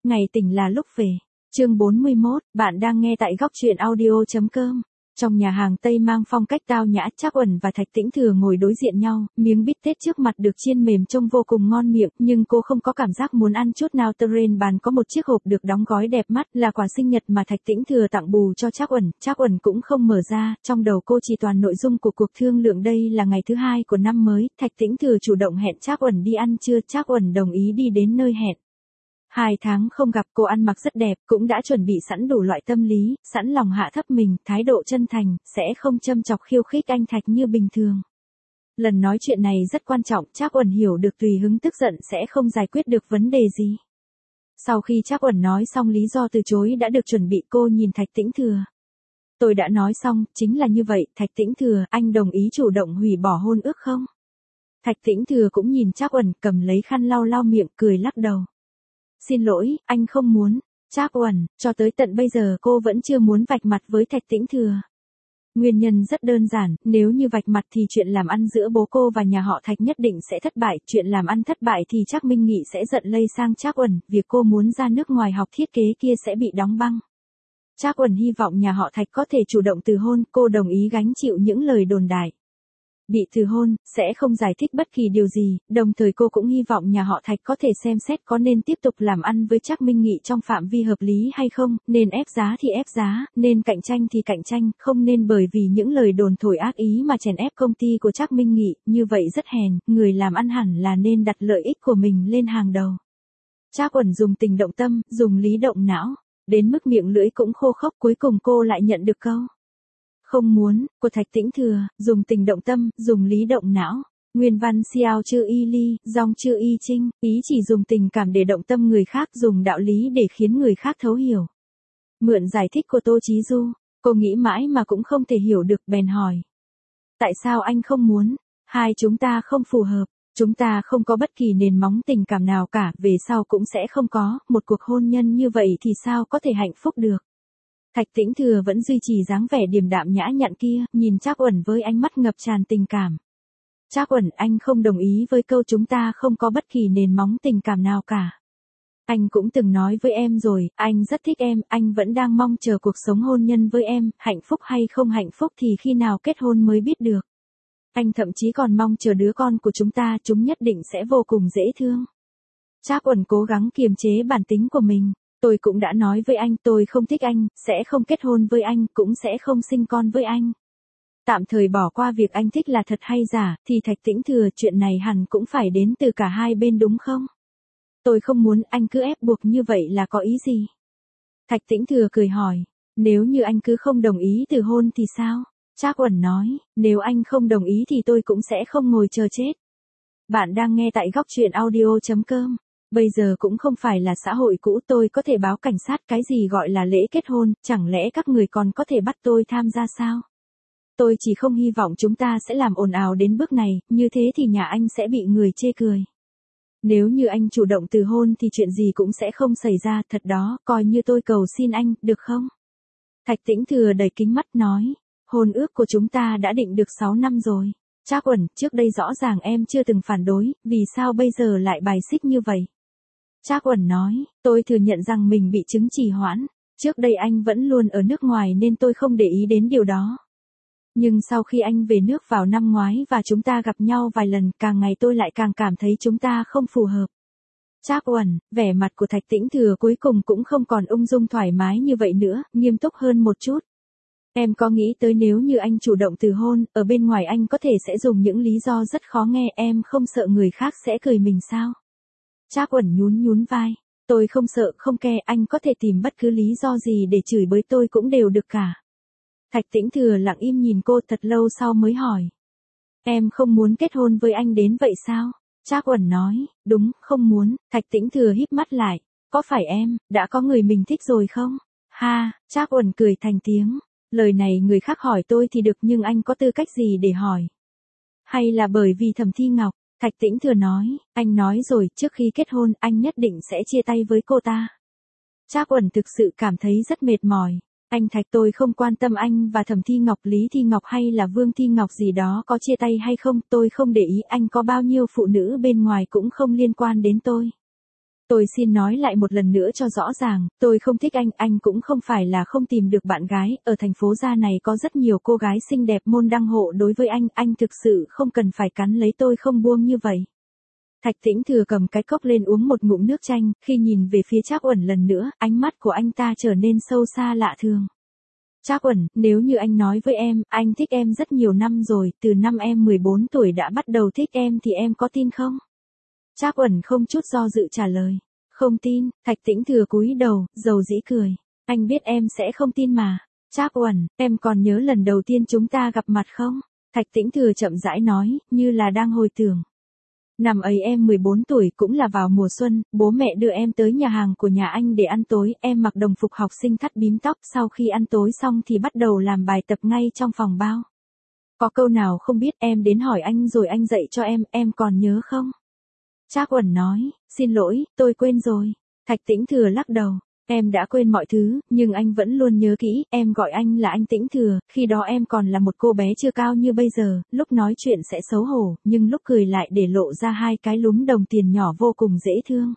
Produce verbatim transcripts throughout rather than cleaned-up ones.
ngày tỉnh là lúc về. Chương bốn mươi mốt, bạn đang nghe tại góc truyện audio chấm com. Trong nhà hàng Tây mang phong cách tao nhã, Trác Uẩn và Thạch Tĩnh Thừa ngồi đối diện nhau, miếng bít tết trước mặt được chiên mềm trông vô cùng ngon miệng, nhưng cô không có cảm giác muốn ăn chút nào. Trên bàn có một chiếc hộp được đóng gói đẹp mắt, là quà sinh nhật mà Thạch Tĩnh Thừa tặng bù cho Trác Uẩn. Trác Uẩn cũng không mở ra, trong đầu cô chỉ toàn nội dung của cuộc thương lượng. Đây là ngày thứ hai của năm mới, Thạch Tĩnh Thừa chủ động hẹn Trác Uẩn đi ăn trưa, Trác Uẩn đồng ý đi đến nơi hẹn. Hai tháng không gặp, cô ăn mặc rất đẹp, cũng đã chuẩn bị sẵn đủ loại tâm lý, sẵn lòng hạ thấp mình, thái độ chân thành, sẽ không châm chọc khiêu khích anh Thạch như bình thường. Lần nói chuyện này rất quan trọng, Trác Uẩn hiểu được tùy hứng tức giận sẽ không giải quyết được vấn đề gì. Sau khi Trác Uẩn nói xong lý do từ chối đã được chuẩn bị, cô nhìn Thạch Tĩnh Thừa. Tôi đã nói xong, chính là như vậy. Thạch Tĩnh Thừa, anh đồng ý chủ động hủy bỏ hôn ước không? Thạch Tĩnh Thừa cũng nhìn Trác Uẩn, cầm lấy khăn lau lau miệng, cười lắc đầu. Xin lỗi, anh không muốn. Trác Uẩn, cho tới tận bây giờ cô vẫn chưa muốn vạch mặt với Thạch Tĩnh Thừa. Nguyên nhân rất đơn giản, nếu như vạch mặt thì chuyện làm ăn giữa bố cô và nhà họ Thạch nhất định sẽ thất bại, chuyện làm ăn thất bại thì Trác Minh Nghị sẽ giận lây sang Trác Uẩn, việc cô muốn ra nước ngoài học thiết kế kia sẽ bị đóng băng. Trác Uẩn hy vọng nhà họ Thạch có thể chủ động từ hôn, cô đồng ý gánh chịu những lời đồn đại. Bị từ hôn, sẽ không giải thích bất kỳ điều gì, đồng thời cô cũng hy vọng nhà họ Thạch có thể xem xét có nên tiếp tục làm ăn với Trác Minh Nghị trong phạm vi hợp lý hay không, nên ép giá thì ép giá, nên cạnh tranh thì cạnh tranh, không nên bởi vì những lời đồn thổi ác ý mà chèn ép công ty của Trác Minh Nghị, như vậy rất hèn, người làm ăn hẳn là nên đặt lợi ích của mình lên hàng đầu. Trác Uẩn dùng tình động tâm, dùng lý động não, đến mức miệng lưỡi cũng khô khốc, cuối cùng cô lại nhận được câu không muốn, của Thạch Tĩnh Thừa, dùng tình động tâm, dùng lý động não. Nguyên văn Xiao Chư Y Ly, Dòng Chư Y Trinh, ý chỉ dùng tình cảm để động tâm người khác, dùng đạo lý để khiến người khác thấu hiểu. Mượn giải thích của Tô Chí Du, cô nghĩ mãi mà cũng không thể hiểu được, bèn hỏi. Tại sao anh không muốn? Hai chúng ta không phù hợp, chúng ta không có bất kỳ nền móng tình cảm nào cả, về sau cũng sẽ không có, một cuộc hôn nhân như vậy thì sao có thể hạnh phúc được? Thạch Tĩnh Thừa vẫn duy trì dáng vẻ điềm đạm nhã nhặn kia, nhìn Trác Uẩn với ánh mắt ngập tràn tình cảm. Trác Uẩn, anh không đồng ý với câu chúng ta không có bất kỳ nền móng tình cảm nào cả. Anh cũng từng nói với em rồi, anh rất thích em, anh vẫn đang mong chờ cuộc sống hôn nhân với em, hạnh phúc hay không hạnh phúc thì khi nào kết hôn mới biết được. Anh thậm chí còn mong chờ đứa con của chúng ta, chúng nhất định sẽ vô cùng dễ thương. Trác Uẩn cố gắng kiềm chế bản tính của mình. Tôi cũng đã nói với anh, tôi không thích anh, sẽ không kết hôn với anh, cũng sẽ không sinh con với anh. Tạm thời bỏ qua việc anh thích là thật hay giả, thì Thạch Tĩnh Thừa, chuyện này hẳn cũng phải đến từ cả hai bên đúng không? Tôi không muốn, anh cứ ép buộc như vậy là có ý gì? Thạch Tĩnh Thừa cười hỏi, nếu như anh cứ không đồng ý từ hôn thì sao? Trác Uẩn nói, nếu anh không đồng ý thì tôi cũng sẽ không ngồi chờ chết. Bạn đang nghe tại góc truyện audio chấm com. Bây giờ cũng không phải là xã hội cũ, tôi có thể báo cảnh sát, cái gì gọi là lễ kết hôn, chẳng lẽ các người còn có thể bắt tôi tham gia sao? Tôi chỉ không hy vọng chúng ta sẽ làm ồn ào đến bước này, như thế thì nhà anh sẽ bị người chê cười. Nếu như anh chủ động từ hôn thì chuyện gì cũng sẽ không xảy ra, thật đó, coi như tôi cầu xin anh, được không? Thạch Tĩnh Thừa đầy kính mắt nói, hôn ước của chúng ta đã định được sáu năm rồi. Trác Uẩn, trước đây rõ ràng em chưa từng phản đối, vì sao bây giờ lại bài xích như vậy? Trác Uẩn nói, tôi thừa nhận rằng mình bị chứng trì hoãn. Trước đây anh vẫn luôn ở nước ngoài nên tôi không để ý đến điều đó. Nhưng sau khi anh về nước vào năm ngoái và chúng ta gặp nhau vài lần, càng ngày tôi lại càng cảm thấy chúng ta không phù hợp. Trác Uẩn, vẻ mặt của Thạch Tĩnh Thừa cuối cùng cũng không còn ung dung thoải mái như vậy nữa, nghiêm túc hơn một chút. Em có nghĩ tới nếu như anh chủ động từ hôn, ở bên ngoài anh có thể sẽ dùng những lý do rất khó nghe, em không sợ người khác sẽ cười mình sao? Trác Uẩn nhún nhún vai, tôi không sợ không ke, anh có thể tìm bất cứ lý do gì để chửi bới tôi cũng đều được cả. Thạch Tĩnh Thừa lặng im nhìn cô thật lâu sau mới hỏi. Em không muốn kết hôn với anh đến vậy sao? Trác Uẩn nói, đúng, không muốn. Thạch Tĩnh Thừa híp mắt lại, có phải em, đã có người mình thích rồi không? Ha, Trác Uẩn cười thành tiếng, lời này người khác hỏi tôi thì được nhưng anh có tư cách gì để hỏi? Hay là bởi vì Thẩm Thi Ngọc? Thạch Tĩnh Thừa nói, anh nói rồi, trước khi kết hôn, anh nhất định sẽ chia tay với cô ta. Trác Uẩn thực sự cảm thấy rất mệt mỏi. Anh Thạch, tôi không quan tâm anh và Thẩm Thi Ngọc, Lý Thi Ngọc hay là Vương Thi Ngọc gì đó có chia tay hay không, tôi không để ý, anh có bao nhiêu phụ nữ bên ngoài cũng không liên quan đến tôi. Tôi xin nói lại một lần nữa cho rõ ràng, tôi không thích anh, anh cũng không phải là không tìm được bạn gái, ở thành phố Gia này có rất nhiều cô gái xinh đẹp môn đăng hộ đối với anh, anh thực sự không cần phải cắn lấy tôi không buông như vậy. Thạch Tĩnh Thừa cầm cái cốc lên uống một ngụm nước chanh, khi nhìn về phía Trác Uẩn lần nữa, ánh mắt của anh ta trở nên sâu xa lạ thường. Trác Uẩn, nếu như anh nói với em, anh thích em rất nhiều năm rồi, từ năm em mười bốn tuổi đã bắt đầu thích em thì em có tin không? Trác Uẩn không chút do dự trả lời. Không tin, Thạch Tĩnh Thừa cúi đầu, dầu dĩ cười. Anh biết em sẽ không tin mà. Trác Uẩn, em còn nhớ lần đầu tiên chúng ta gặp mặt không? Thạch Tĩnh Thừa chậm rãi nói, như là đang hồi tưởng. Năm ấy em mười bốn tuổi cũng là vào mùa xuân, bố mẹ đưa em tới nhà hàng của nhà anh để ăn tối, em mặc đồng phục học sinh thắt bím tóc, sau khi ăn tối xong thì bắt đầu làm bài tập ngay trong phòng bao. Có câu nào không biết em đến hỏi anh rồi anh dạy cho em, em còn nhớ không? Trác Uẩn nói, xin lỗi, tôi quên rồi. Thạch Tĩnh Thừa lắc đầu, em đã quên mọi thứ, nhưng anh vẫn luôn nhớ kỹ, em gọi anh là anh Tĩnh Thừa, khi đó em còn là một cô bé chưa cao như bây giờ, lúc nói chuyện sẽ xấu hổ, nhưng lúc cười lại để lộ ra hai cái lúm đồng tiền nhỏ vô cùng dễ thương.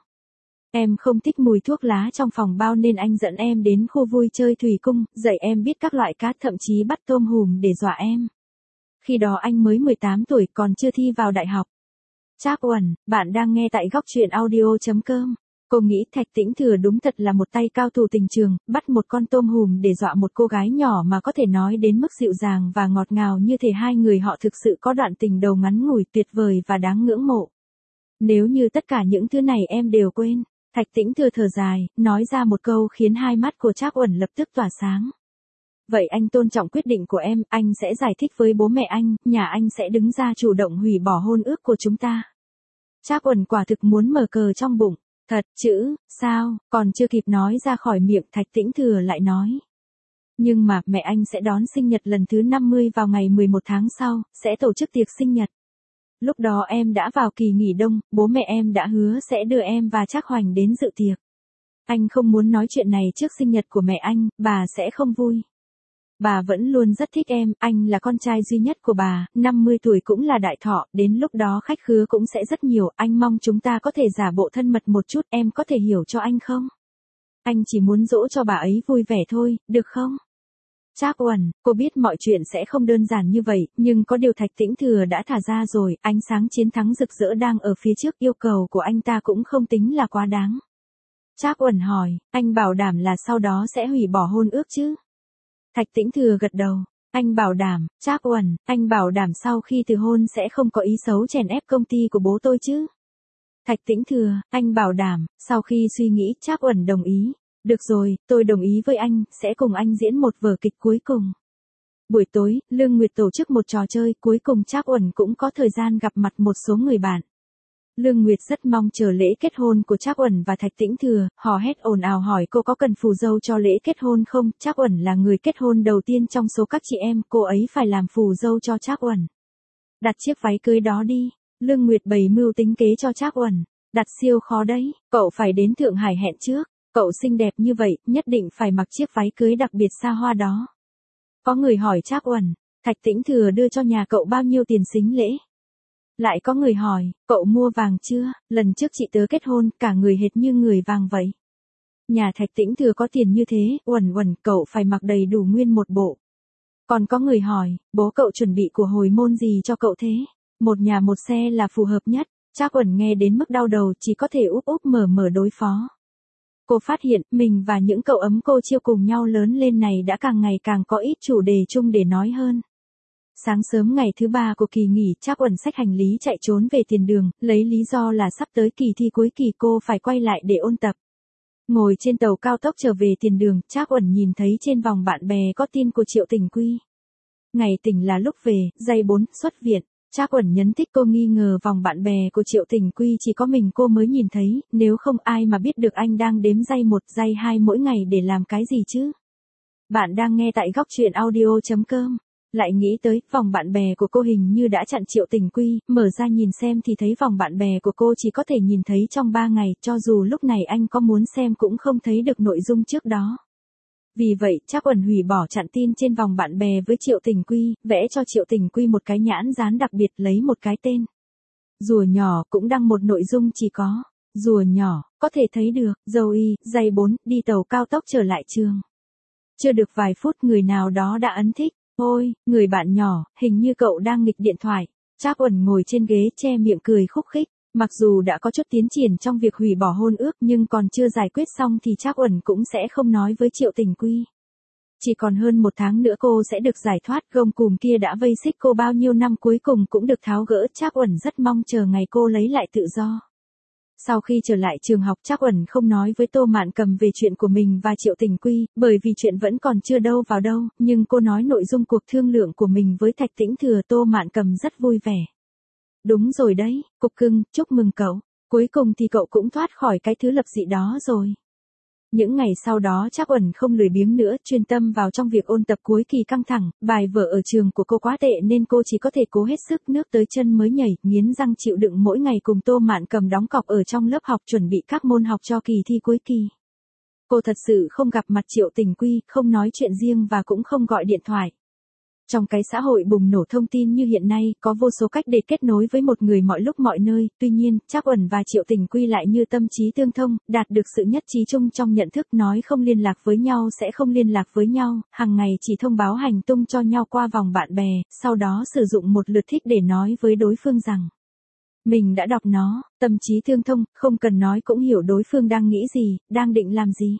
Em không thích mùi thuốc lá trong phòng bao nên anh dẫn em đến khu vui chơi thủy cung, dạy em biết các loại cá, thậm chí bắt tôm hùm để dọa em. Khi đó anh mới mười tám tuổi, còn chưa thi vào đại học. Trác Uẩn, bạn đang nghe tại góc truyện audio chấm com. Cô nghĩ Thạch Tĩnh Thừa đúng thật là một tay cao thủ tình trường, bắt một con tôm hùm để dọa một cô gái nhỏ mà có thể nói đến mức dịu dàng và ngọt ngào như thể hai người họ thực sự có đoạn tình đầu ngắn ngủi tuyệt vời và đáng ngưỡng mộ. Nếu như tất cả những thứ này em đều quên, Thạch Tĩnh Thừa thở dài, nói ra một câu khiến hai mắt của Trác Uẩn lập tức tỏa sáng. Vậy anh tôn trọng quyết định của em, anh sẽ giải thích với bố mẹ anh, nhà anh sẽ đứng ra chủ động hủy bỏ hôn ước của chúng ta. Trác Uẩn quả thực muốn mở cờ trong bụng. Thật chứ, sao, còn chưa kịp nói ra khỏi miệng Thạch Tĩnh Thừa lại nói. Nhưng mà mẹ anh sẽ đón sinh nhật lần thứ năm mươi vào ngày mười một tháng sau, sẽ tổ chức tiệc sinh nhật. Lúc đó em đã vào kỳ nghỉ đông, bố mẹ em đã hứa sẽ đưa em và Trác Hoành đến dự tiệc. Anh không muốn nói chuyện này trước sinh nhật của mẹ anh, bà sẽ không vui. Bà vẫn luôn rất thích em, anh là con trai duy nhất của bà, năm mươi tuổi cũng là đại thọ, đến lúc đó khách khứa cũng sẽ rất nhiều, anh mong chúng ta có thể giả bộ thân mật một chút, em có thể hiểu cho anh không? Anh chỉ muốn dỗ cho bà ấy vui vẻ thôi, được không? Trác Uẩn, cô biết mọi chuyện sẽ không đơn giản như vậy, nhưng có điều Thạch Tĩnh Thừa đã thả ra rồi, ánh sáng chiến thắng rực rỡ đang ở phía trước, yêu cầu của anh ta cũng không tính là quá đáng. Trác Uẩn hỏi, anh bảo đảm là sau đó sẽ hủy bỏ hôn ước chứ? Thạch Tĩnh Thừa gật đầu, anh bảo đảm. Trác Uẩn, anh bảo đảm sau khi từ hôn sẽ không có ý xấu chèn ép công ty của bố tôi chứ? Thạch Tĩnh Thừa, anh bảo đảm. Sau khi suy nghĩ, Trác Uẩn đồng ý. Được rồi, tôi đồng ý với anh, sẽ cùng anh diễn một vở kịch cuối cùng. Buổi tối, Lương Nguyệt tổ chức một trò chơi, cuối cùng Trác Uẩn cũng có thời gian gặp mặt một số người bạn. Lương Nguyệt rất mong chờ lễ kết hôn của Trác Uẩn và Thạch Tĩnh Thừa, hò hét ồn ào hỏi cô có cần phù dâu cho lễ kết hôn không? Trác Uẩn là người kết hôn đầu tiên trong số các chị em, cô ấy phải làm phù dâu cho Trác Uẩn. Đặt chiếc váy cưới đó đi. Lương Nguyệt bày mưu tính kế cho Trác Uẩn. Đặt siêu khó đấy, cậu phải đến Thượng Hải hẹn trước. Cậu xinh đẹp như vậy, nhất định phải mặc chiếc váy cưới đặc biệt xa hoa đó. Có người hỏi Trác Uẩn, Thạch Tĩnh Thừa đưa cho nhà cậu bao nhiêu tiền sính lễ? Lại có người hỏi, cậu mua vàng chưa? Lần trước chị tớ kết hôn, cả người hệt như người vàng vậy. Nhà Thạch Tĩnh Thừa có tiền như thế, Uẩn Uẩn, cậu phải mặc đầy đủ nguyên một bộ. Còn có người hỏi, bố cậu chuẩn bị của hồi môn gì cho cậu thế? Một nhà một xe là phù hợp nhất. Trác Uẩn nghe đến mức đau đầu, chỉ có thể úp úp mở mở đối phó. Cô phát hiện, mình và những cậu ấm cô chiêu cùng nhau lớn lên này đã càng ngày càng có ít chủ đề chung để nói hơn. Sáng sớm ngày thứ ba của kỳ nghỉ, Trác Uẩn xách hành lý chạy trốn về tiền đường, lấy lý do là sắp tới kỳ thi cuối kỳ cô phải quay lại để ôn tập. Ngồi trên tàu cao tốc trở về tiền đường, Trác Uẩn nhìn thấy trên vòng bạn bè có tin của Triệu Tình Quy. Ngày tỉnh là lúc về, giây bốn, xuất viện. Trác Uẩn nhấn thích, cô nghi ngờ vòng bạn bè của Triệu Tình Quy chỉ có mình cô mới nhìn thấy, nếu không ai mà biết được anh đang đếm giây một, giây hai mỗi ngày để làm cái gì chứ. Bạn đang nghe tại góc truyện audio chấm com. Lại nghĩ tới, vòng bạn bè của cô hình như đã chặn Triệu Tình Quy, mở ra nhìn xem thì thấy vòng bạn bè của cô chỉ có thể nhìn thấy trong ba ngày, cho dù lúc này anh có muốn xem cũng không thấy được nội dung trước đó. Vì vậy, Trác Uẩn hủy bỏ chặn tin trên vòng bạn bè với Triệu Tình Quy, vẽ cho Triệu Tình Quy một cái nhãn dán đặc biệt, lấy một cái tên. Rùa nhỏ cũng đăng một nội dung chỉ có Rùa nhỏ, có thể thấy được, Zoe, giây bốn, đi tàu cao tốc trở lại trường. Chưa được vài phút người nào đó đã ấn thích, ôi, người bạn nhỏ, hình như cậu đang nghịch điện thoại. Trác Uẩn ngồi trên ghế che miệng cười khúc khích, mặc dù đã có chút tiến triển trong việc hủy bỏ hôn ước nhưng còn chưa giải quyết xong thì Trác Uẩn cũng sẽ không nói với Triệu Tình Quy. Chỉ còn hơn một tháng nữa cô sẽ được giải thoát, gông cùm kia đã vây xích cô bao nhiêu năm cuối cùng cũng được tháo gỡ. Trác Uẩn rất mong chờ ngày cô lấy lại tự do. Sau khi trở lại trường học, Trác Uẩn không nói với Tô Mạn Cầm về chuyện của mình và Triệu Tình Quy, bởi vì chuyện vẫn còn chưa đâu vào đâu, nhưng cô nói nội dung cuộc thương lượng của mình với Thạch Tĩnh Thừa. Tô Mạn Cầm rất vui vẻ. Đúng rồi đấy, Cục Cưng, chúc mừng cậu. Cuối cùng thì cậu cũng thoát khỏi cái thứ lập dị đó rồi. Những ngày sau đó Trác Uẩn không lười biếng nữa, chuyên tâm vào trong việc ôn tập cuối kỳ căng thẳng, bài vở ở trường của cô quá tệ nên cô chỉ có thể cố hết sức, nước tới chân mới nhảy, nghiến răng chịu đựng mỗi ngày cùng Tô Mạn Cầm đóng cọc ở trong lớp học chuẩn bị các môn học cho kỳ thi cuối kỳ. Cô thật sự không gặp mặt Triệu Tình Quy, không nói chuyện riêng và cũng không gọi điện thoại. Trong cái xã hội bùng nổ thông tin như hiện nay, có vô số cách để kết nối với một người mọi lúc mọi nơi, tuy nhiên, Trác Uẩn và Triệu Tình Quy lại như tâm trí tương thông, đạt được sự nhất trí chung trong nhận thức, nói không liên lạc với nhau sẽ không liên lạc với nhau, hàng ngày chỉ thông báo hành tung cho nhau qua vòng bạn bè, sau đó sử dụng một lượt thích để nói với đối phương rằng mình đã đọc nó, tâm trí tương thông, không cần nói cũng hiểu đối phương đang nghĩ gì, đang định làm gì.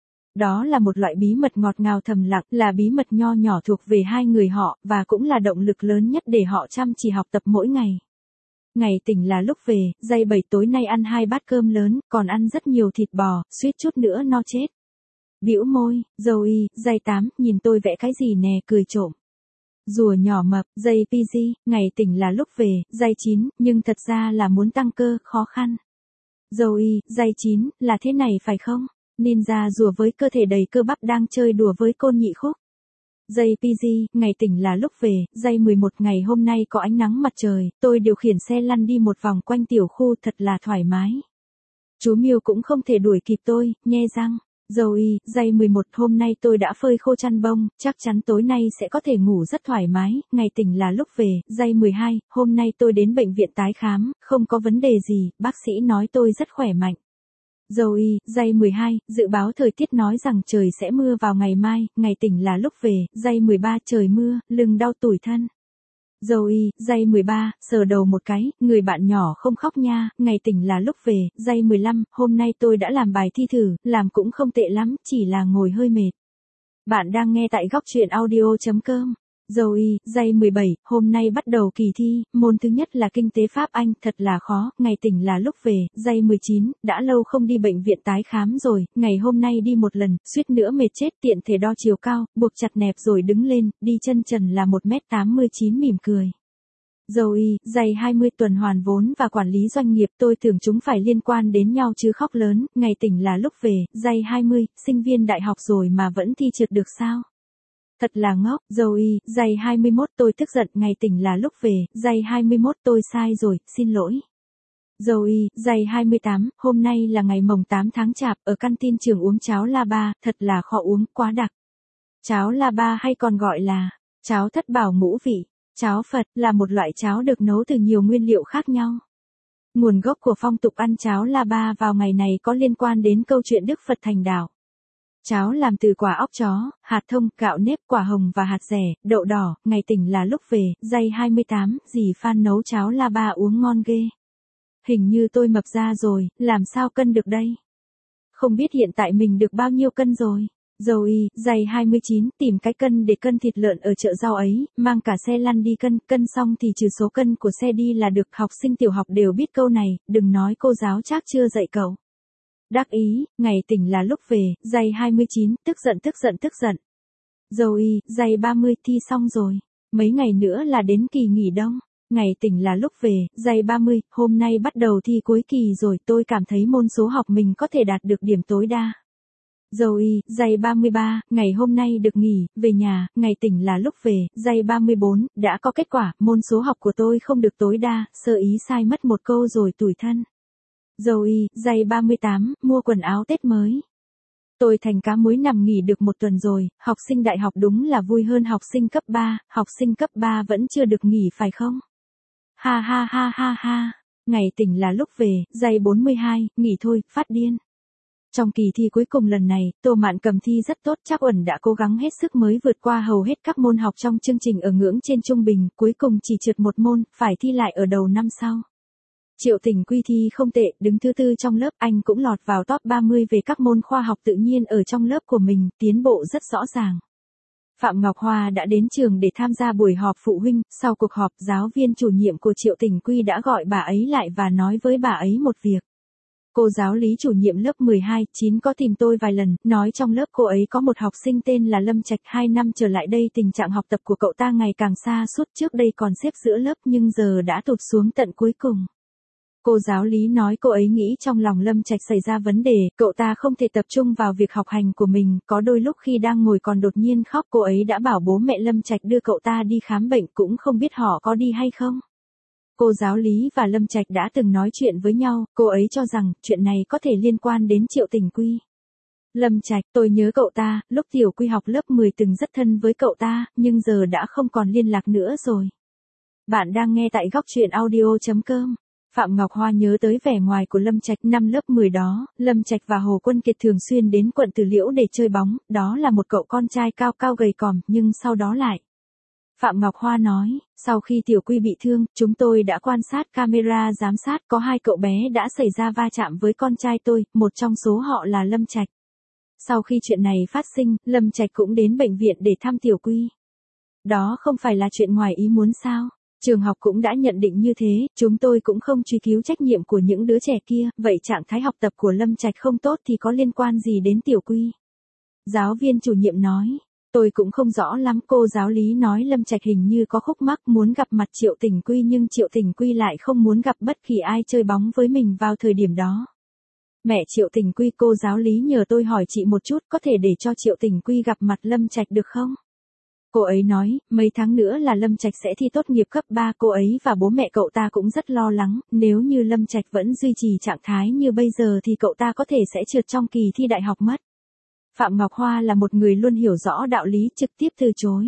Đó là một loại bí mật ngọt ngào thầm lặng, là bí mật nho nhỏ thuộc về hai người họ, và cũng là động lực lớn nhất để họ chăm chỉ học tập mỗi ngày. Ngày tỉnh là lúc về, giây bảy tối nay ăn hai bát cơm lớn, còn ăn rất nhiều thịt bò, suýt chút nữa no chết. Bĩu môi, Zoe, giây tám, nhìn tôi vẽ cái gì nè, cười trộm. Rùa nhỏ mập, giây pê giê, ngày tỉnh là lúc về, giây chín, nhưng thật ra là muốn tăng cơ, khó khăn. Zoe, giây chín, là thế này phải không? Ninja rùa với cơ thể đầy cơ bắp đang chơi đùa với Côn Nhị Khúc. Giây pê giê, ngày tỉnh là lúc về, giây mười một, ngày hôm nay có ánh nắng mặt trời, tôi điều khiển xe lăn đi một vòng quanh tiểu khu thật là thoải mái. Chú Miêu cũng không thể đuổi kịp tôi, nhe răng. Zoe, giây mười một, hôm nay tôi đã phơi khô chăn bông, chắc chắn tối nay sẽ có thể ngủ rất thoải mái, ngày tỉnh là lúc về, giây mười hai, hôm nay tôi đến bệnh viện tái khám, không có vấn đề gì, bác sĩ nói tôi rất khỏe mạnh. Zoe, giây mười hai, dự báo thời tiết nói rằng trời sẽ mưa vào ngày mai, ngày tỉnh là lúc về, giây mười ba, trời mưa, lưng đau tủi thân. Zoe, giây mười ba, sờ đầu một cái, người bạn nhỏ không khóc nha, ngày tỉnh là lúc về, giây mười lăm, hôm nay tôi đã làm bài thi thử, làm cũng không tệ lắm, chỉ là ngồi hơi mệt. Bạn đang nghe tại góc truyện audio chấm com. Zoe, giây mười bảy, hôm nay bắt đầu kỳ thi, môn thứ nhất là kinh tế Pháp Anh, thật là khó, ngày tỉnh là lúc về, giây mười chín, đã lâu không đi bệnh viện tái khám rồi, ngày hôm nay đi một lần, suýt nữa mệt chết, tiện thể đo chiều cao, buộc chặt nẹp rồi đứng lên, đi chân trần là một mét tám mươi chín mỉm cười. Zoe, giây hai mươi, tuần hoàn vốn và quản lý doanh nghiệp, tôi tưởng chúng phải liên quan đến nhau chứ khóc lớn, ngày tỉnh là lúc về, giây hai mươi, sinh viên đại học rồi mà vẫn thi trượt được sao? Thật là ngốc, Zoe, giây hai mươi mốt, tôi tức giận, ngày tỉnh là lúc về, giây hai mươi mốt, tôi sai rồi, xin lỗi. Zoe, giây hai mươi tám, hôm nay là ngày mồng tám tháng chạp, ở căn tin trường uống cháo la ba, thật là khó uống, quá đặc. Cháo la ba hay còn gọi là cháo thất bảo ngũ vị, cháo Phật, là một loại cháo được nấu từ nhiều nguyên liệu khác nhau. Nguồn gốc của phong tục ăn cháo la ba vào ngày này có liên quan đến câu chuyện Đức Phật thành đạo. Cháo làm từ quả óc chó, hạt thông, gạo nếp, quả hồng và hạt dẻ, đậu đỏ, ngày tỉnh là lúc về, giây hai mươi tám, dì Phan nấu cháo la ba uống ngon ghê. Hình như tôi mập ra rồi, làm sao cân được đây? Không biết hiện tại mình được bao nhiêu cân rồi? Zoe, giây hai mươi chín, tìm cái cân để cân thịt lợn ở chợ rau ấy, mang cả xe lăn đi cân, cân xong thì trừ số cân của xe đi là được, học sinh tiểu học đều biết câu này, đừng nói cô giáo chắc chưa dạy cậu. Đắc ý, ngày tỉnh là lúc về, giây hai mươi chín, tức giận tức giận tức giận. Zoe, giây ba mươi, thi xong rồi. Mấy ngày nữa là đến kỳ nghỉ đông. Ngày tỉnh là lúc về, giây ba mươi, hôm nay bắt đầu thi cuối kỳ rồi, tôi cảm thấy môn số học mình có thể đạt được điểm tối đa. Zoe, giây ba mươi ba, ngày hôm nay được nghỉ, về nhà, ngày tỉnh là lúc về, giây ba mươi bốn, đã có kết quả, môn số học của tôi không được tối đa, sơ ý sai mất một câu rồi tủi thân. Zoe, giây ba mươi tám, mua quần áo Tết mới. Tôi thành cá muối nằm nghỉ được một tuần rồi, học sinh đại học đúng là vui hơn học sinh cấp ba, học sinh cấp ba vẫn chưa được nghỉ phải không? Ha ha ha ha ha. Ngày tỉnh là lúc về, giây bốn mươi hai, nghỉ thôi, phát điên. Trong kỳ thi cuối cùng lần này, Tô Mạn Cầm thi rất tốt, Trác Uẩn đã cố gắng hết sức mới vượt qua hầu hết các môn học trong chương trình ở ngưỡng trên trung bình, cuối cùng chỉ trượt một môn, phải thi lại ở đầu năm sau. Triệu Tình Quy thi không tệ, đứng thứ tư trong lớp, anh cũng lọt vào top ba mươi về các môn khoa học tự nhiên ở trong lớp của mình, tiến bộ rất rõ ràng. Phạm Ngọc Hoa đã đến trường để tham gia buổi họp phụ huynh, sau cuộc họp giáo viên chủ nhiệm của Triệu Tình Quy đã gọi bà ấy lại và nói với bà ấy một việc. Cô giáo lý chủ nhiệm lớp mười hai, chín có tìm tôi vài lần, nói trong lớp cô ấy có một học sinh tên là Lâm Trạch, hai năm trở lại đây tình trạng học tập của cậu ta ngày càng xa sút, trước đây còn xếp giữa lớp nhưng giờ đã tụt xuống tận cuối cùng. Cô giáo lý nói cô ấy nghĩ trong lòng Lâm Trạch xảy ra vấn đề, cậu ta không thể tập trung vào việc học hành của mình, có đôi lúc khi đang ngồi còn đột nhiên khóc, cô ấy đã bảo bố mẹ Lâm Trạch đưa cậu ta đi khám bệnh, cũng không biết họ có đi hay không. Cô giáo lý và Lâm Trạch đã từng nói chuyện với nhau, cô ấy cho rằng chuyện này có thể liên quan đến Triệu Tình Quy. Lâm Trạch, tôi nhớ cậu ta, lúc Tiểu Quy học lớp mười từng rất thân với cậu ta, nhưng giờ đã không còn liên lạc nữa rồi. Bạn đang nghe tại góc truyện audio chấm com. Phạm Ngọc Hoa nhớ tới vẻ ngoài của Lâm Trạch năm lớp mười đó, Lâm Trạch và Hồ Quân Kiệt thường xuyên đến quận Từ Liễu để chơi bóng, đó là một cậu con trai cao cao gầy còm, nhưng sau đó lại. Phạm Ngọc Hoa nói, sau khi Tiểu Quy bị thương, chúng tôi đã quan sát camera giám sát, có hai cậu bé đã xảy ra va chạm với con trai tôi, một trong số họ là Lâm Trạch. Sau khi chuyện này phát sinh, Lâm Trạch cũng đến bệnh viện để thăm Tiểu Quy. Đó không phải là chuyện ngoài ý muốn sao? Trường học cũng đã nhận định như thế, chúng tôi cũng không truy cứu trách nhiệm của những đứa trẻ kia, vậy trạng thái học tập của Lâm Trạch không tốt thì có liên quan gì đến Tiểu Quy? Giáo viên chủ nhiệm nói, tôi cũng không rõ lắm, cô giáo lý nói Lâm Trạch hình như có khúc mắc muốn gặp mặt Triệu Tình Quy nhưng Triệu Tình Quy lại không muốn gặp bất kỳ ai chơi bóng với mình vào thời điểm đó. Mẹ Triệu Tình Quy, cô giáo lý nhờ tôi hỏi chị một chút, có thể để cho Triệu Tình Quy gặp mặt Lâm Trạch được không? Cô ấy nói, mấy tháng nữa là Lâm Trạch sẽ thi tốt nghiệp cấp ba, cô ấy và bố mẹ cậu ta cũng rất lo lắng, nếu như Lâm Trạch vẫn duy trì trạng thái như bây giờ thì cậu ta có thể sẽ trượt trong kỳ thi đại học mất. Phạm Ngọc Hoa là một người luôn hiểu rõ đạo lý, trực tiếp từ chối.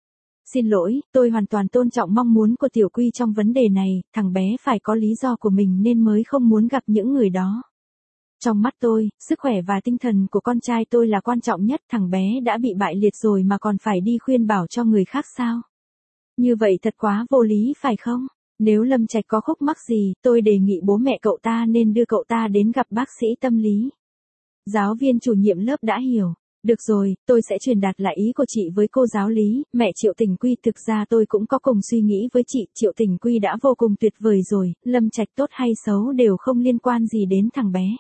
Xin lỗi, tôi hoàn toàn tôn trọng mong muốn của Tiểu Quy trong vấn đề này, thằng bé phải có lý do của mình nên mới không muốn gặp những người đó. Trong mắt tôi, sức khỏe và tinh thần của con trai tôi là quan trọng nhất, thằng bé đã bị bại liệt rồi mà còn phải đi khuyên bảo cho người khác sao? Như vậy thật quá vô lý phải không? Nếu Lâm Trạch có khúc mắc gì, tôi đề nghị bố mẹ cậu ta nên đưa cậu ta đến gặp bác sĩ tâm lý. Giáo viên chủ nhiệm lớp đã hiểu. Được rồi, tôi sẽ truyền đạt lại ý của chị với cô giáo lý, mẹ Triệu Tình Quy, thực ra tôi cũng có cùng suy nghĩ với chị, Triệu Tình Quy đã vô cùng tuyệt vời rồi, Lâm Trạch tốt hay xấu đều không liên quan gì đến thằng bé.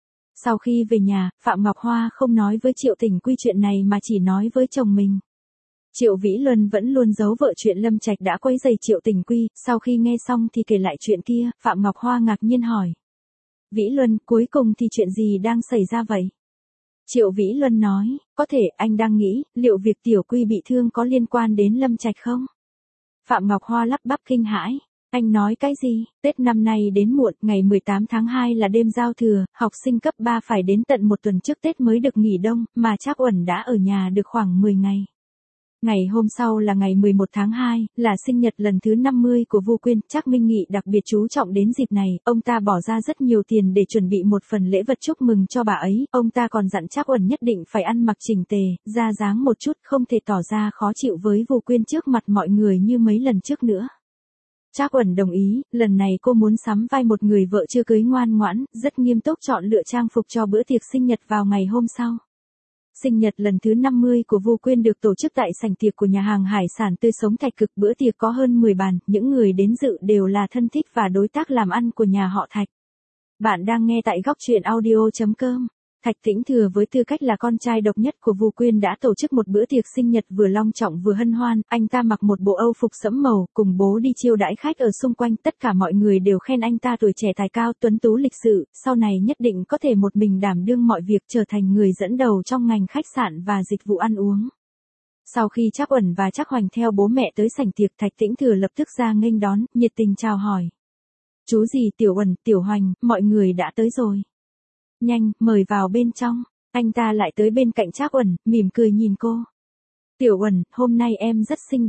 Sau khi về nhà, Phạm Ngọc Hoa không nói với Triệu Tình Quy chuyện này mà chỉ nói với chồng mình. Triệu Vĩ Luân vẫn luôn giấu vợ chuyện Lâm Trạch đã quấy rầy Triệu Tình Quy, sau khi nghe xong thì kể lại chuyện kia, Phạm Ngọc Hoa ngạc nhiên hỏi. Vĩ Luân, cuối cùng thì chuyện gì đang xảy ra vậy? Triệu Vĩ Luân nói, có thể anh đang nghĩ, liệu việc Tiểu Quy bị thương có liên quan đến Lâm Trạch không? Phạm Ngọc Hoa lắp bắp kinh hãi. Anh nói cái gì? Tết năm nay đến muộn, ngày mười tám tháng hai là đêm giao thừa, học sinh cấp ba phải đến tận một tuần trước Tết mới được nghỉ đông, mà Trác Uẩn đã ở nhà được khoảng mười ngày. Ngày hôm sau là ngày mười một tháng hai, là sinh nhật lần thứ năm mươi của Vu Quyên, Trác Minh Nghị đặc biệt chú trọng đến dịp này, ông ta bỏ ra rất nhiều tiền để chuẩn bị một phần lễ vật chúc mừng cho bà ấy, ông ta còn dặn Trác Uẩn nhất định phải ăn mặc chỉnh tề, ra dáng một chút, không thể tỏ ra khó chịu với Vu Quyên trước mặt mọi người như mấy lần trước nữa. Trác Uẩn đồng ý, lần này cô muốn sắm vai một người vợ chưa cưới ngoan ngoãn, rất nghiêm túc chọn lựa trang phục cho bữa tiệc sinh nhật vào ngày hôm sau. Sinh nhật lần thứ năm mươi của Vu Quyên được tổ chức tại sảnh tiệc của nhà hàng hải sản tươi sống Thạch Cực, bữa tiệc có hơn mười bàn, những người đến dự đều là thân thích và đối tác làm ăn của nhà họ Thạch. Bạn đang nghe tại góc truyện audio chấm com. Thạch Tĩnh Thừa với tư cách là con trai độc nhất của Vu Quyên đã tổ chức một bữa tiệc sinh nhật vừa long trọng vừa hân hoan, anh ta mặc một bộ âu phục sẫm màu, cùng bố đi chiêu đãi khách ở xung quanh, tất cả mọi người đều khen anh ta tuổi trẻ tài cao, tuấn tú lịch sự, sau này nhất định có thể một mình đảm đương mọi việc, trở thành người dẫn đầu trong ngành khách sạn và dịch vụ ăn uống. Sau khi Trác Uẩn và Trác Hoành theo bố mẹ tới sảnh tiệc, Thạch Tĩnh Thừa lập tức ra nghênh đón, nhiệt tình chào hỏi. Chú gì, Tiểu Uẩn, Tiểu Hoành, mọi người đã tới rồi. Nhanh, mời vào bên trong. Anh ta lại tới bên cạnh Trác Uẩn, mỉm cười nhìn cô. Tiểu Uẩn, hôm nay em rất xinh đẹp.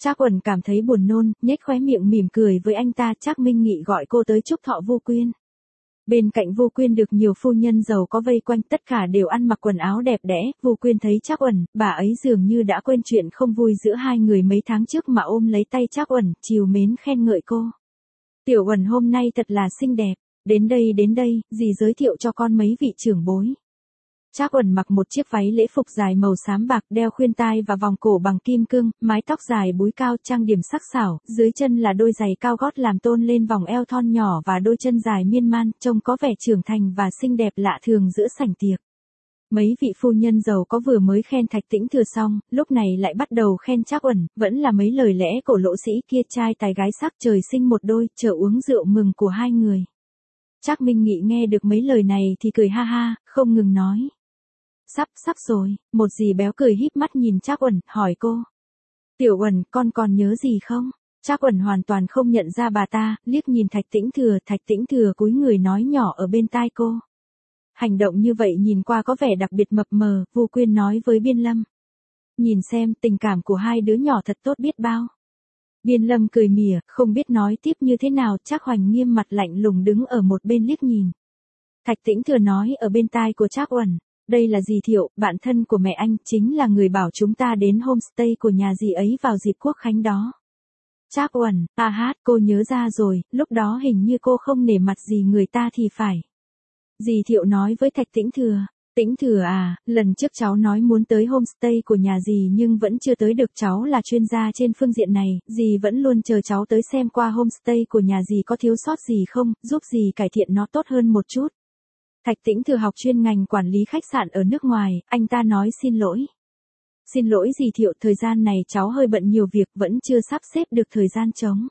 Trác Uẩn cảm thấy buồn nôn, nhếch khóe miệng mỉm cười với anh ta. Trác Minh Nghị gọi cô tới chúc thọ Vu Quyên. Bên cạnh Vu Quyên được nhiều phu nhân giàu có vây quanh, tất cả đều ăn mặc quần áo đẹp đẽ. Vu Quyên thấy Trác Uẩn, bà ấy dường như đã quên chuyện không vui giữa hai người mấy tháng trước mà ôm lấy tay Trác Uẩn, trìu mến khen ngợi cô. Tiểu Uẩn hôm nay thật là xinh đẹp, đến đây đến đây, dì giới thiệu cho con mấy vị trưởng bối. Trác Uẩn mặc một chiếc váy lễ phục dài màu xám bạc, đeo khuyên tai và vòng cổ bằng kim cương, mái tóc dài búi cao, trang điểm sắc sảo, dưới chân là đôi giày cao gót làm tôn lên vòng eo thon nhỏ và đôi chân dài miên man, trông có vẻ trưởng thành và xinh đẹp lạ thường giữa sảnh tiệc. Mấy vị phu nhân giàu có vừa mới khen Thạch Tĩnh Thừa xong, lúc này lại bắt đầu khen Trác Uẩn, vẫn là mấy lời lẽ cổ lỗ sĩ kia, trai tài gái sắc, trời sinh một đôi, chờ uống rượu mừng của hai người. Trác Minh Nghị nghe được mấy lời này thì cười ha ha, không ngừng nói. Sắp, sắp rồi, một dì béo cười híp mắt nhìn Trác Uẩn, hỏi cô. Tiểu Uẩn, con còn nhớ gì không? Trác Uẩn hoàn toàn không nhận ra bà ta, liếc nhìn Thạch Tĩnh Thừa, Thạch Tĩnh Thừa cúi người nói nhỏ ở bên tai cô. Hành động như vậy nhìn qua có vẻ đặc biệt mập mờ, Vu Quyên nói với Biên Lâm. Nhìn xem, tình cảm của hai đứa nhỏ thật tốt biết bao. Biên Lâm cười mỉa, không biết nói tiếp như thế nào. Trác Hoành nghiêm mặt lạnh lùng đứng ở một bên liếc nhìn. Thạch Tĩnh Thừa nói ở bên tai của Trác Uẩn. Đây là dì Thiệu, bạn thân của mẹ anh, chính là người bảo chúng ta đến homestay của nhà dì ấy vào dịp Quốc Khánh đó. Trác Uẩn, à hát, cô nhớ ra rồi, lúc đó hình như cô không nể mặt gì người ta thì phải. Dì Thiệu nói với Thạch Tĩnh Thừa. Tĩnh Thừa à, lần trước cháu nói muốn tới homestay của nhà dì nhưng vẫn chưa tới được, cháu là chuyên gia trên phương diện này, dì vẫn luôn chờ cháu tới xem qua homestay của nhà dì có thiếu sót gì không, giúp dì cải thiện nó tốt hơn một chút. Thạch Tĩnh Thừa học chuyên ngành quản lý khách sạn ở nước ngoài, anh ta nói xin lỗi. Xin lỗi dì Thiệu, thời gian này cháu hơi bận nhiều việc, vẫn chưa sắp xếp được thời gian trống.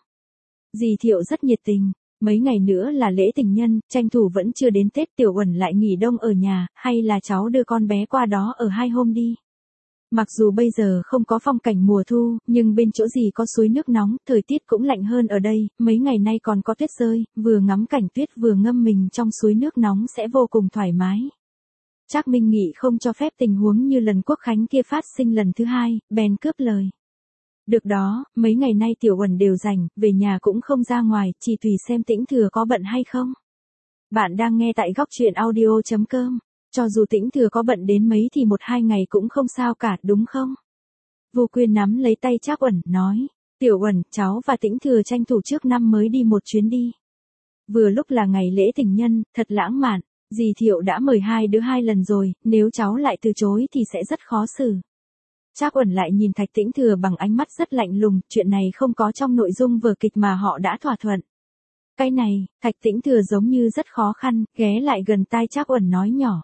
Dì Thiệu rất nhiệt tình, mấy ngày nữa là lễ tình nhân, tranh thủ vẫn chưa đến Tết, Tiểu Uẩn lại nghỉ đông ở nhà, hay là cháu đưa con bé qua đó ở hai hôm đi. Mặc dù bây giờ không có phong cảnh mùa thu, nhưng bên chỗ dì có suối nước nóng, thời tiết cũng lạnh hơn ở đây, mấy ngày nay còn có tuyết rơi, vừa ngắm cảnh tuyết vừa ngâm mình trong suối nước nóng sẽ vô cùng thoải mái. Trác Minh Nghị không cho phép tình huống như lần Quốc Khánh kia phát sinh lần thứ hai, bèn cướp lời. Được đó, mấy ngày nay Tiểu Uẩn đều rảnh, về nhà cũng không ra ngoài, chỉ tùy xem Tĩnh Thừa có bận hay không. Bạn đang nghe tại góc truyện audio chấm com. Cho dù Tĩnh Thừa có bận đến mấy thì một hai ngày cũng không sao cả, đúng không? Vu Quyên nắm lấy tay Trác Uẩn, nói. Tiểu Uẩn, cháu và Tĩnh Thừa tranh thủ trước năm mới đi một chuyến đi. Vừa lúc là ngày lễ tình nhân, thật lãng mạn. Dì Thiệu đã mời hai đứa hai lần rồi, nếu cháu lại từ chối thì sẽ rất khó xử. Trác Uẩn lại nhìn Thạch Tĩnh Thừa bằng ánh mắt rất lạnh lùng, chuyện này không có trong nội dung vở kịch mà họ đã thỏa thuận. Cái này, Thạch Tĩnh Thừa giống như rất khó khăn, ghé lại gần tai Trác Uẩn nói nhỏ.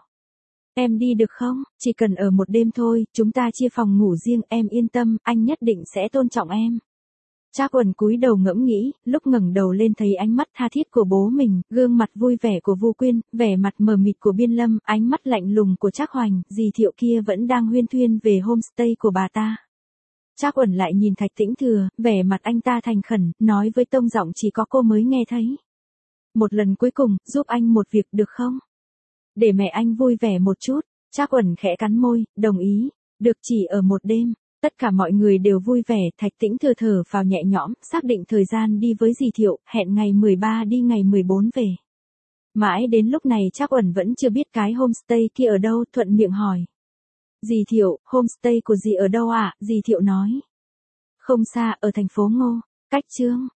Em đi được không? Chỉ cần ở một đêm thôi, chúng ta chia phòng ngủ riêng, em yên tâm, anh nhất định sẽ tôn trọng em. Trác Uẩn cúi đầu ngẫm nghĩ, lúc ngẩng đầu lên thấy ánh mắt tha thiết của bố mình, gương mặt vui vẻ của Vu Quyên, vẻ mặt mờ mịt của Biên Lâm, ánh mắt lạnh lùng của Trác Hoành, dì Thiệu kia vẫn đang huyên thuyên về homestay của bà ta. Trác Uẩn lại nhìn Thạch Tĩnh Thừa, vẻ mặt anh ta thành khẩn, nói với tông giọng chỉ có cô mới nghe thấy. Một lần cuối cùng, giúp anh một việc được không? Để mẹ anh vui vẻ một chút. Trác Uẩn khẽ cắn môi, đồng ý. Được, chỉ ở một đêm. Tất cả mọi người đều vui vẻ, Thạch Tĩnh Thừa thở vào nhẹ nhõm, xác định thời gian đi với dì Thiệu, hẹn ngày mười ba đi ngày mười bốn về. Mãi đến lúc này Trác Uẩn vẫn chưa biết cái homestay kia ở đâu, thuận miệng hỏi. Dì Thiệu, homestay của dì ở đâu ạ? À? Dì Thiệu nói. Không xa, ở thành phố Ngô, cách Chương.